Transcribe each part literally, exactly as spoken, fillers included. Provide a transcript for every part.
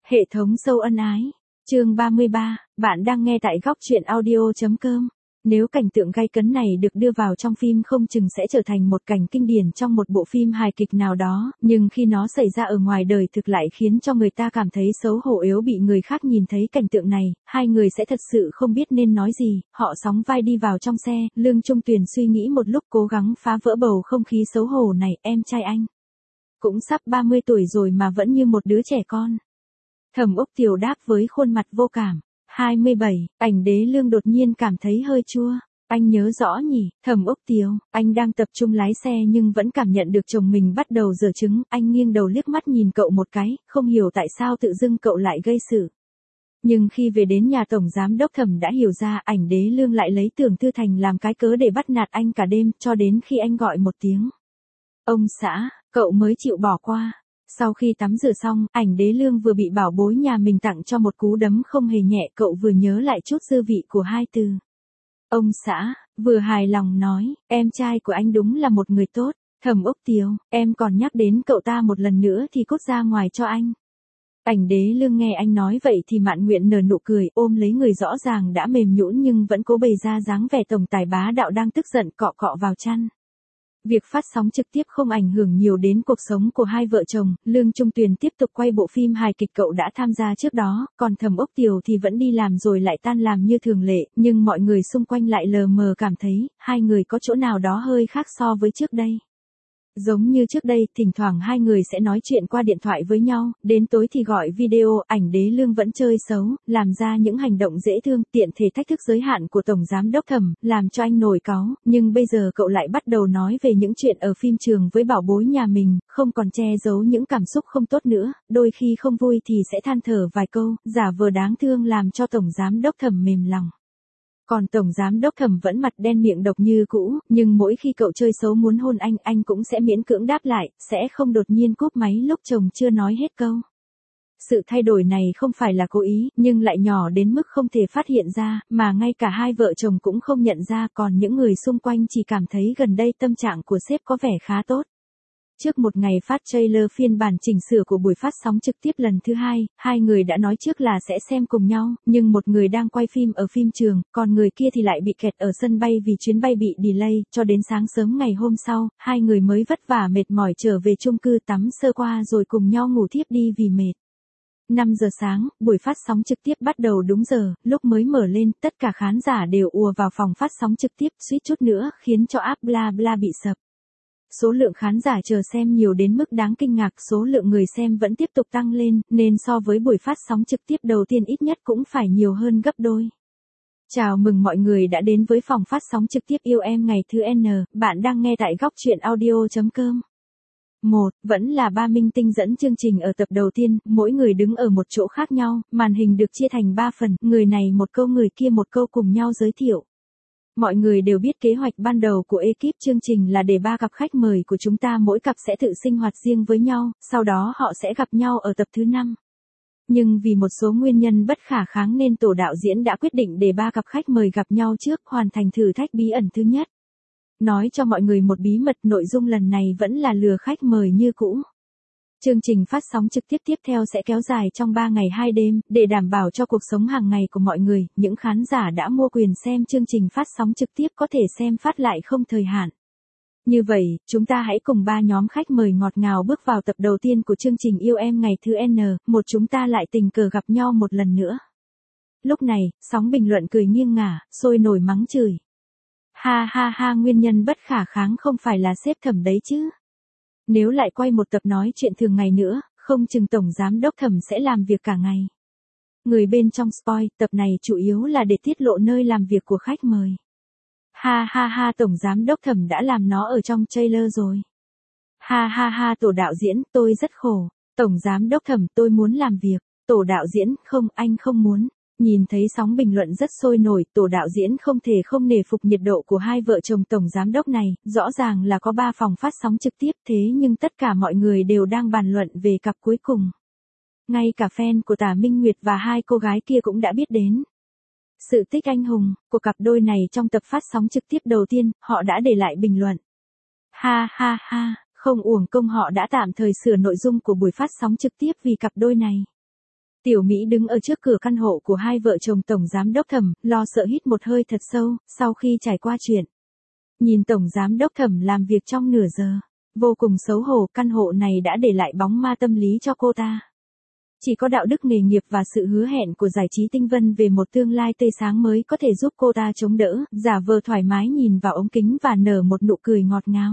Hệ thống sâu ân ái. Chương ba mươi ba, bạn đang nghe tại góc truyện audio.com. Nếu cảnh tượng gay cấn này được đưa vào trong phim không chừng sẽ trở thành một cảnh kinh điển trong một bộ phim hài kịch nào đó, nhưng khi nó xảy ra ở ngoài đời thực lại khiến cho người ta cảm thấy xấu hổ yếu bị người khác nhìn thấy cảnh tượng này, hai người sẽ thật sự không biết nên nói gì, họ sóng vai đi vào trong xe, Lương Trung Tuyền suy nghĩ một lúc cố gắng phá vỡ bầu không khí xấu hổ này, em trai anh cũng sắp ba mươi tuổi rồi mà vẫn như một đứa trẻ con. Thẩm Úc Tiều đáp với khuôn mặt vô cảm. hai mươi bảy, Ảnh Đế Lương đột nhiên cảm thấy hơi chua. Anh nhớ rõ nhỉ, Thẩm Úc Tiều, anh đang tập trung lái xe nhưng vẫn cảm nhận được chồng mình bắt đầu giở trứng, anh nghiêng đầu liếc mắt nhìn cậu một cái, không hiểu tại sao tự dưng cậu lại gây sự. Nhưng khi về đến nhà Tổng Giám Đốc Thẩm đã hiểu ra Ảnh Đế Lương lại lấy Tưởng Tư Thành làm cái cớ để bắt nạt anh cả đêm, cho đến khi anh gọi một tiếng ông xã, cậu mới chịu bỏ qua. Sau khi tắm rửa xong, Ảnh Đế Lương vừa bị bảo bối nhà mình tặng cho một cú đấm không hề nhẹ, cậu vừa nhớ lại chút dư vị của hai từ ông xã, vừa hài lòng nói, em trai của anh đúng là một người tốt. Thẩm Úc Tiều, em còn nhắc đến cậu ta một lần nữa thì cút ra ngoài cho anh. Ảnh Đế Lương nghe anh nói vậy thì mạn nguyện nở nụ cười, ôm lấy người rõ ràng đã mềm nhũn nhưng vẫn cố bày ra dáng vẻ tổng tài bá đạo đang tức giận, cọ cọ vào chăn. Việc phát sóng trực tiếp không ảnh hưởng nhiều đến cuộc sống của hai vợ chồng, Lương Trung Tuyền tiếp tục quay bộ phim hài kịch cậu đã tham gia trước đó, còn Thẩm Úc Tiều thì vẫn đi làm rồi lại tan làm như thường lệ, nhưng mọi người xung quanh lại lờ mờ cảm thấy, hai người có chỗ nào đó hơi khác so với trước đây. Giống như trước đây, thỉnh thoảng hai người sẽ nói chuyện qua điện thoại với nhau, đến tối thì gọi video, Ảnh Đế Lương vẫn chơi xấu, làm ra những hành động dễ thương, tiện thể thách thức giới hạn của Tổng Giám Đốc Thẩm, làm cho anh nổi cáu, nhưng bây giờ cậu lại bắt đầu nói về những chuyện ở phim trường với bảo bối nhà mình, không còn che giấu những cảm xúc không tốt nữa, đôi khi không vui thì sẽ than thở vài câu, giả vờ đáng thương làm cho Tổng Giám Đốc Thẩm mềm lòng. Còn Tổng Giám Đốc Thẩm vẫn mặt đen miệng độc như cũ, nhưng mỗi khi cậu chơi xấu muốn hôn anh, anh cũng sẽ miễn cưỡng đáp lại, sẽ không đột nhiên cúp máy lúc chồng chưa nói hết câu. Sự thay đổi này không phải là cố ý, nhưng lại nhỏ đến mức không thể phát hiện ra, mà ngay cả hai vợ chồng cũng không nhận ra, còn những người xung quanh chỉ cảm thấy gần đây tâm trạng của sếp có vẻ khá tốt. Trước một ngày phát trailer phiên bản chỉnh sửa của buổi phát sóng trực tiếp lần thứ hai, hai người đã nói trước là sẽ xem cùng nhau, nhưng một người đang quay phim ở phim trường, còn người kia thì lại bị kẹt ở sân bay vì chuyến bay bị delay, cho đến sáng sớm ngày hôm sau, hai người mới vất vả mệt mỏi trở về chung cư tắm sơ qua rồi cùng nhau ngủ thiếp đi vì mệt. năm giờ sáng, buổi phát sóng trực tiếp bắt đầu đúng giờ, lúc mới mở lên, tất cả khán giả đều ùa vào phòng phát sóng trực tiếp, suýt chút nữa khiến cho app bla bla bị sập. Số lượng khán giả chờ xem nhiều đến mức đáng kinh ngạc, số lượng người xem vẫn tiếp tục tăng lên, nên so với buổi phát sóng trực tiếp đầu tiên ít nhất cũng phải nhiều hơn gấp đôi. Chào mừng mọi người đã đến với phòng phát sóng trực tiếp Yêu Em ngày thứ N, bạn đang nghe tại góc truyện audio.com. một. Vẫn là ba minh tinh dẫn chương trình ở tập đầu tiên, mỗi người đứng ở một chỗ khác nhau, màn hình được chia thành ba phần, người này một câu người kia một câu cùng nhau giới thiệu. Mọi người đều biết kế hoạch ban đầu của ekip chương trình là để ba cặp khách mời của chúng ta mỗi cặp sẽ tự sinh hoạt riêng với nhau, sau đó họ sẽ gặp nhau ở tập thứ năm. Nhưng vì một số nguyên nhân bất khả kháng nên tổ đạo diễn đã quyết định để ba cặp khách mời gặp nhau trước, hoàn thành thử thách bí ẩn thứ nhất. Nói cho mọi người một bí mật, nội dung lần này vẫn là lừa khách mời như cũ. Chương trình phát sóng trực tiếp tiếp theo sẽ kéo dài trong ba ngày hai đêm, để đảm bảo cho cuộc sống hàng ngày của mọi người, những khán giả đã mua quyền xem chương trình phát sóng trực tiếp có thể xem phát lại không thời hạn. Như vậy, chúng ta hãy cùng ba nhóm khách mời ngọt ngào bước vào tập đầu tiên của chương trình Yêu Em ngày thứ N, một chúng ta lại tình cờ gặp nhau một lần nữa. Lúc này, sóng bình luận cười nghiêng ngả, sôi nổi mắng chửi. Ha ha ha, nguyên nhân bất khả kháng không phải là sếp Thẩm đấy chứ. Nếu lại quay một tập nói chuyện thường ngày nữa, không chừng Tổng Giám Đốc Thẩm sẽ làm việc cả ngày. Người bên trong spoil, tập này chủ yếu là để tiết lộ nơi làm việc của khách mời. Ha ha ha, Tổng Giám Đốc Thẩm đã làm nó ở trong trailer rồi. Ha ha ha, tổ đạo diễn, tôi rất khổ. Tổng Giám Đốc Thẩm, tôi muốn làm việc. Tổ đạo diễn, không, anh không muốn. Nhìn thấy sóng bình luận rất sôi nổi, tổ đạo diễn không thể không nể phục nhiệt độ của hai vợ chồng Tổng Giám Đốc này, rõ ràng là có ba phòng phát sóng trực tiếp thế nhưng tất cả mọi người đều đang bàn luận về cặp cuối cùng. Ngay cả fan của Tả Minh Nguyệt và hai cô gái kia cũng đã biết đến sự tích anh hùng của cặp đôi này trong tập phát sóng trực tiếp đầu tiên, họ đã để lại bình luận. Ha ha ha, không uổng công họ đã tạm thời sửa nội dung của buổi phát sóng trực tiếp vì cặp đôi này. Tiểu Mỹ đứng ở trước cửa căn hộ của hai vợ chồng Tổng Giám Đốc Thẩm, lo sợ hít một hơi thật sâu, sau khi trải qua chuyện. Nhìn Tổng Giám Đốc Thẩm làm việc trong nửa giờ, vô cùng xấu hổ, căn hộ này đã để lại bóng ma tâm lý cho cô ta. Chỉ có đạo đức nghề nghiệp và sự hứa hẹn của giải trí tinh vân về một tương lai tươi sáng mới có thể giúp cô ta chống đỡ, giả vờ thoải mái nhìn vào ống kính và nở một nụ cười ngọt ngào.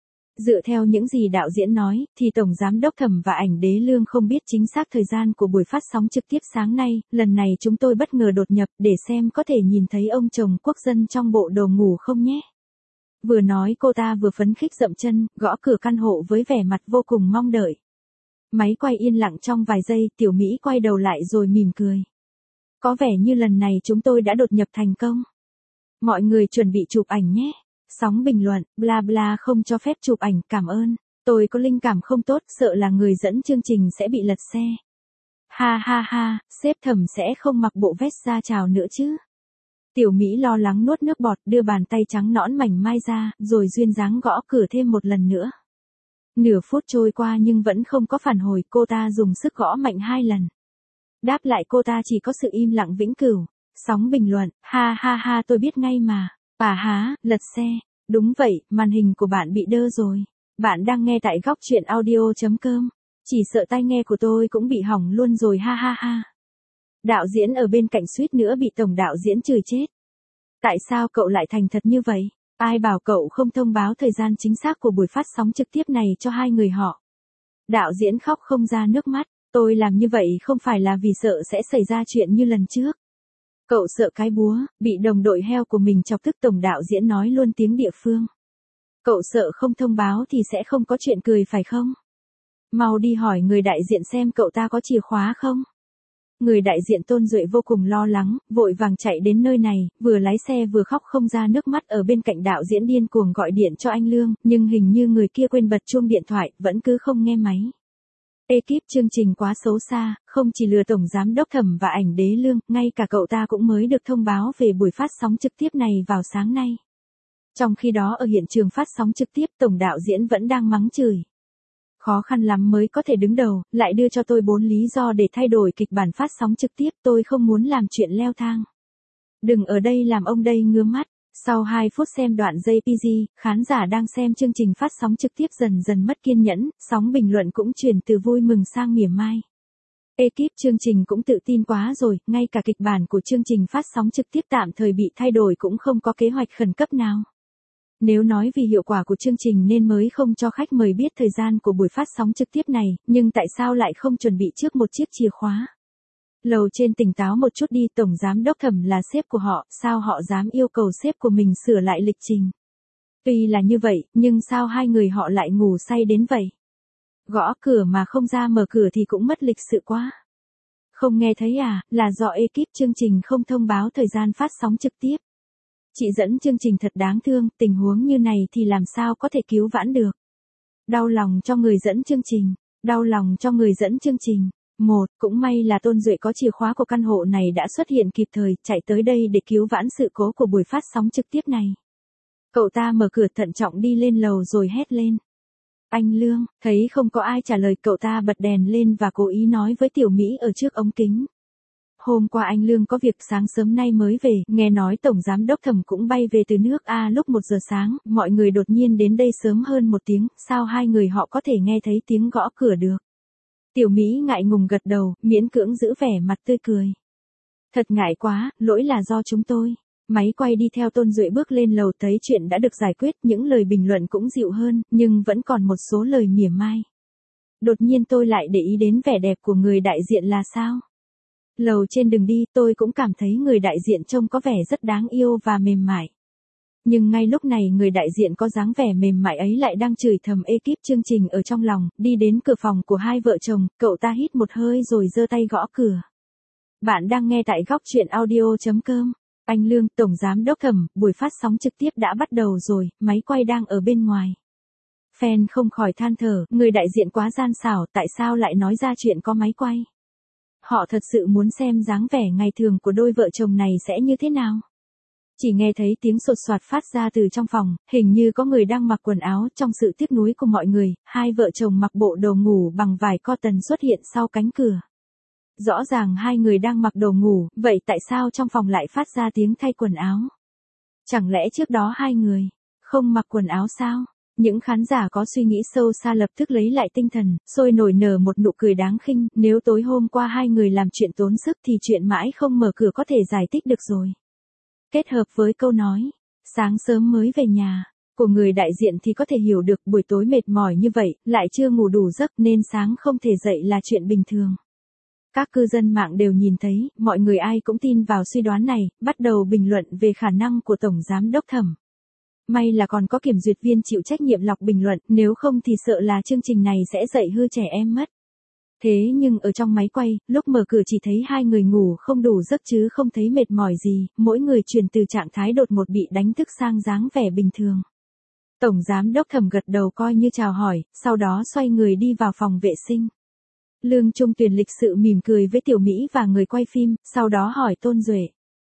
Dựa theo những gì đạo diễn nói, thì Tổng Giám Đốc Thẩm và Ảnh Đế Lương không biết chính xác thời gian của buổi phát sóng trực tiếp sáng nay, lần này chúng tôi bất ngờ đột nhập để xem có thể nhìn thấy ông chồng quốc dân trong bộ đồ ngủ không nhé. Vừa nói cô ta vừa phấn khích dậm chân, gõ cửa căn hộ với vẻ mặt vô cùng mong đợi. Máy quay yên lặng trong vài giây, Tiểu Mỹ quay đầu lại rồi mỉm cười. Có vẻ như lần này chúng tôi đã đột nhập thành công. Mọi người chuẩn bị chụp ảnh nhé. Sóng bình luận, bla bla không cho phép chụp ảnh, cảm ơn. Tôi có linh cảm không tốt, sợ là người dẫn chương trình sẽ bị lật xe. Ha ha ha, sếp Thẩm sẽ không mặc bộ vest ra chào nữa chứ. Tiểu Mỹ lo lắng nuốt nước bọt, đưa bàn tay trắng nõn mảnh mai ra, rồi duyên dáng gõ cửa thêm một lần nữa. Nửa phút trôi qua nhưng vẫn không có phản hồi, cô ta dùng sức gõ mạnh hai lần. Đáp lại cô ta chỉ có sự im lặng vĩnh cửu. Sóng bình luận, ha ha ha tôi biết ngay mà. À há, lật xe. Đúng vậy, màn hình của bạn bị đơ rồi. Bạn đang nghe tại góc truyện audio chấm com. Chỉ sợ tai nghe của tôi cũng bị hỏng luôn rồi ha ha ha. Đạo diễn ở bên cạnh suýt nữa bị tổng đạo diễn chửi chết. Tại sao cậu lại thành thật như vậy? Ai bảo cậu không thông báo thời gian chính xác của buổi phát sóng trực tiếp này cho hai người họ? Đạo diễn khóc không ra nước mắt. Tôi làm như vậy không phải là vì sợ sẽ xảy ra chuyện như lần trước. Cậu sợ cái búa, bị đồng đội heo của mình chọc tức, tổng đạo diễn nói luôn tiếng địa phương. Cậu sợ không thông báo thì sẽ không có chuyện cười phải không? Mau đi hỏi người đại diện xem cậu ta có chìa khóa không? Người đại diện Tôn Duệ vô cùng lo lắng, vội vàng chạy đến nơi này, vừa lái xe vừa khóc không ra nước mắt, ở bên cạnh đạo diễn điên cuồng gọi điện cho anh Lương, nhưng hình như người kia quên bật chuông điện thoại, vẫn cứ không nghe máy. Ekip chương trình quá xấu xa, không chỉ lừa Tổng Giám Đốc Thẩm và Ảnh Đế Lương, ngay cả cậu ta cũng mới được thông báo về buổi phát sóng trực tiếp này vào sáng nay. Trong khi đó ở hiện trường phát sóng trực tiếp, tổng đạo diễn vẫn đang mắng chửi. Khó khăn lắm mới có thể đứng đầu, lại đưa cho tôi bốn lý do để thay đổi kịch bản phát sóng trực tiếp, tôi không muốn làm chuyện leo thang. Đừng ở đây làm ông đây ngứa mắt. Sau hai phút xem đoạn gi pê giê, khán giả đang xem chương trình phát sóng trực tiếp dần dần mất kiên nhẫn, sóng bình luận cũng chuyển từ vui mừng sang mỉa mai. Ekip chương trình cũng tự tin quá rồi, ngay cả kịch bản của chương trình phát sóng trực tiếp tạm thời bị thay đổi cũng không có kế hoạch khẩn cấp nào. Nếu nói vì hiệu quả của chương trình nên mới không cho khách mời biết thời gian của buổi phát sóng trực tiếp này, nhưng tại sao lại không chuẩn bị trước một chiếc chìa khóa? Lầu trên tỉnh táo một chút đi, Tổng Giám Đốc Thẩm là sếp của họ, sao họ dám yêu cầu sếp của mình sửa lại lịch trình? Tuy là như vậy, nhưng sao hai người họ lại ngủ say đến vậy? Gõ cửa mà không ra mở cửa thì cũng mất lịch sự quá. Không nghe thấy à, là do ekip chương trình không thông báo thời gian phát sóng trực tiếp. Chị dẫn chương trình thật đáng thương, tình huống như này thì làm sao có thể cứu vãn được. Đau lòng cho người dẫn chương trình, đau lòng cho người dẫn chương trình. Một, cũng may là Tôn Duệ có chìa khóa của căn hộ này đã xuất hiện kịp thời, chạy tới đây để cứu vãn sự cố của buổi phát sóng trực tiếp này. Cậu ta mở cửa thận trọng đi lên lầu rồi hét lên. Anh Lương, thấy không có ai trả lời, cậu ta bật đèn lên và cố ý nói với Tiểu Mỹ ở trước ống kính. Hôm qua anh Lương có việc, sáng sớm nay mới về, nghe nói Tổng Giám Đốc Thẩm cũng bay về từ nước A lúc một giờ sáng, mọi người đột nhiên đến đây sớm hơn một tiếng, sao hai người họ có thể nghe thấy tiếng gõ cửa được? Tiểu Mỹ ngại ngùng gật đầu, miễn cưỡng giữ vẻ mặt tươi cười. Thật ngại quá, lỗi là do chúng tôi. Máy quay đi theo Tôn Duệ bước lên lầu, thấy chuyện đã được giải quyết, những lời bình luận cũng dịu hơn, nhưng vẫn còn một số lời mỉa mai. Đột nhiên tôi lại để ý đến vẻ đẹp của người đại diện là sao? Lầu trên đường đi, tôi cũng cảm thấy người đại diện trông có vẻ rất đáng yêu và mềm mại. Nhưng ngay lúc này người đại diện có dáng vẻ mềm mại ấy lại đang chửi thầm ekip chương trình ở trong lòng, đi đến cửa phòng của hai vợ chồng, cậu ta hít một hơi rồi giơ tay gõ cửa. Bạn đang nghe tại góc truyện audio chấm com. Anh Lương, Tổng Giám Đốc Thẩm, buổi phát sóng trực tiếp đã bắt đầu rồi, máy quay đang ở bên ngoài. Fan không khỏi than thở, người đại diện quá gian xảo, tại sao lại nói ra chuyện có máy quay? Họ thật sự muốn xem dáng vẻ ngày thường của đôi vợ chồng này sẽ như thế nào. Chỉ nghe thấy tiếng sột soạt phát ra từ trong phòng, hình như có người đang mặc quần áo. Trong sự tiếc nuối của mọi người, hai vợ chồng mặc bộ đồ ngủ bằng vải cotton xuất hiện sau cánh cửa. Rõ ràng hai người đang mặc đồ ngủ, vậy tại sao trong phòng lại phát ra tiếng thay quần áo? Chẳng lẽ trước đó hai người không mặc quần áo sao? Những khán giả có suy nghĩ sâu xa lập tức lấy lại tinh thần, sôi nổi nở một nụ cười đáng khinh, nếu tối hôm qua hai người làm chuyện tốn sức thì chuyện mãi không mở cửa có thể giải thích được rồi. Kết hợp với câu nói, sáng sớm mới về nhà, của người đại diện thì có thể hiểu được buổi tối mệt mỏi như vậy, lại chưa ngủ đủ giấc nên sáng không thể dậy là chuyện bình thường. Các cư dân mạng đều nhìn thấy, mọi người ai cũng tin vào suy đoán này, bắt đầu bình luận về khả năng của Tổng Giám Đốc Thẩm. May là còn có kiểm duyệt viên chịu trách nhiệm lọc bình luận, nếu không thì sợ là chương trình này sẽ dạy hư trẻ em mất. Thế nhưng ở trong máy quay, lúc mở cửa chỉ thấy hai người ngủ không đủ giấc chứ không thấy mệt mỏi gì, mỗi người chuyển từ trạng thái đột ngột bị đánh thức sang dáng vẻ bình thường. Tổng Giám Đốc Thẩm gật đầu coi như chào hỏi, sau đó xoay người đi vào phòng vệ sinh. Lương Trung Tuyền lịch sự mỉm cười với Tiểu Mỹ và người quay phim, sau đó hỏi Tôn Duệ.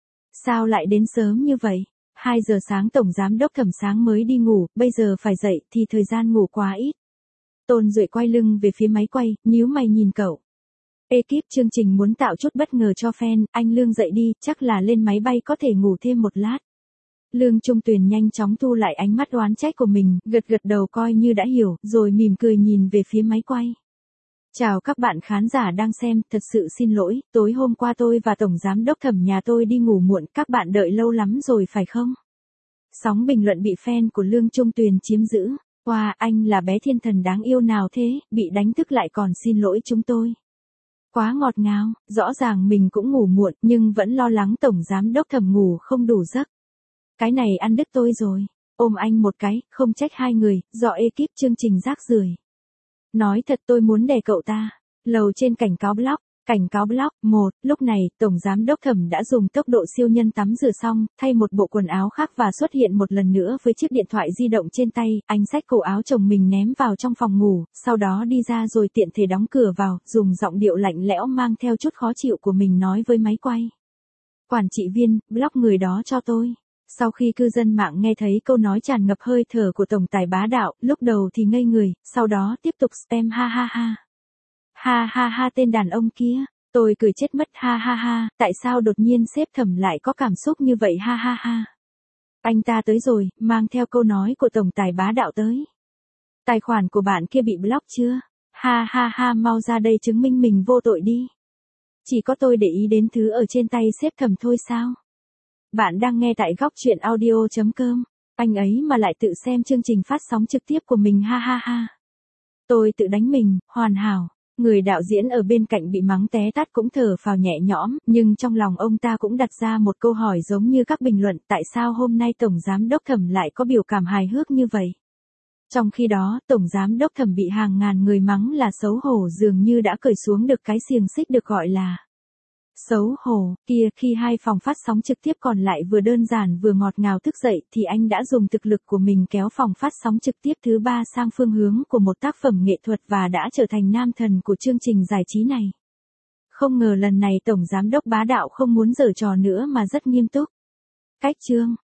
Sao lại đến sớm như vậy? hai giờ sáng Tổng Giám Đốc Thẩm sáng mới đi ngủ, bây giờ phải dậy thì thời gian ngủ quá ít. Tôn Duệ quay lưng về phía máy quay, nhíu mày nhìn cậu. Ekip chương trình muốn tạo chút bất ngờ cho fan, anh Lương dậy đi, chắc là lên máy bay có thể ngủ thêm một lát. Lương Trung Tuyền nhanh chóng thu lại ánh mắt oán trách của mình, gật gật đầu coi như đã hiểu, rồi mỉm cười nhìn về phía máy quay. Chào các bạn khán giả đang xem, thật sự xin lỗi, tối hôm qua tôi và Tổng Giám Đốc Thẩm nhà tôi đi ngủ muộn, các bạn đợi lâu lắm rồi phải không? Sóng bình luận bị fan của Lương Trung Tuyền chiếm giữ. Wow, anh là bé thiên thần đáng yêu nào thế, bị đánh thức lại còn xin lỗi chúng tôi. Quá ngọt ngào, rõ ràng mình cũng ngủ muộn nhưng vẫn lo lắng Tổng Giám Đốc Thẩm ngủ không đủ giấc. Cái này ăn đứt tôi rồi, ôm anh một cái, không trách hai người, do ekip chương trình rác rưởi. Nói thật tôi muốn đè cậu ta. Lầu trên cảnh cáo blog. Cảnh cáo blog. một. Lúc này, Tổng Giám Đốc Thẩm đã dùng tốc độ siêu nhân tắm rửa xong, thay một bộ quần áo khác và xuất hiện một lần nữa với chiếc điện thoại di động trên tay, anh xách cổ áo chồng mình ném vào trong phòng ngủ, sau đó đi ra rồi tiện thể đóng cửa vào, dùng giọng điệu lạnh lẽo mang theo chút khó chịu của mình nói với máy quay. Quản trị viên, blog người đó cho tôi. Sau khi cư dân mạng nghe thấy câu nói tràn ngập hơi thở của tổng tài bá đạo, lúc đầu thì ngây người, sau đó tiếp tục spam ha ha ha. Ha ha ha tên đàn ông kia, tôi cười chết mất ha ha ha, tại sao đột nhiên sếp Thẩm lại có cảm xúc như vậy ha ha ha. Anh ta tới rồi, mang theo câu nói của tổng tài bá đạo tới. Tài khoản của bạn kia bị block chưa? Ha ha ha mau ra đây chứng minh mình vô tội đi. Chỉ có tôi để ý đến thứ ở trên tay sếp Thẩm thôi sao? Bạn đang nghe tại góc truyện audio chấm com, anh ấy mà lại tự xem chương trình phát sóng trực tiếp của mình ha ha ha. Tôi tự đánh mình, hoàn hảo. Người đạo diễn ở bên cạnh bị mắng té tát cũng thở phào nhẹ nhõm, nhưng trong lòng ông ta cũng đặt ra một câu hỏi giống như các bình luận, tại sao hôm nay Tổng Giám Đốc Thẩm lại có biểu cảm hài hước như vậy? Trong khi đó, Tổng Giám Đốc Thẩm bị hàng ngàn người mắng là xấu hổ dường như đã cởi xuống được cái xiềng xích được gọi là xấu hổ kia. Khi hai phòng phát sóng trực tiếp còn lại vừa đơn giản vừa ngọt ngào thức dậy thì anh đã dùng thực lực của mình kéo phòng phát sóng trực tiếp thứ ba sang phương hướng của một tác phẩm nghệ thuật và đã trở thành nam thần của chương trình giải trí này. Không ngờ lần này Tổng Giám Đốc bá đạo không muốn giở trò nữa mà rất nghiêm túc. Cách chương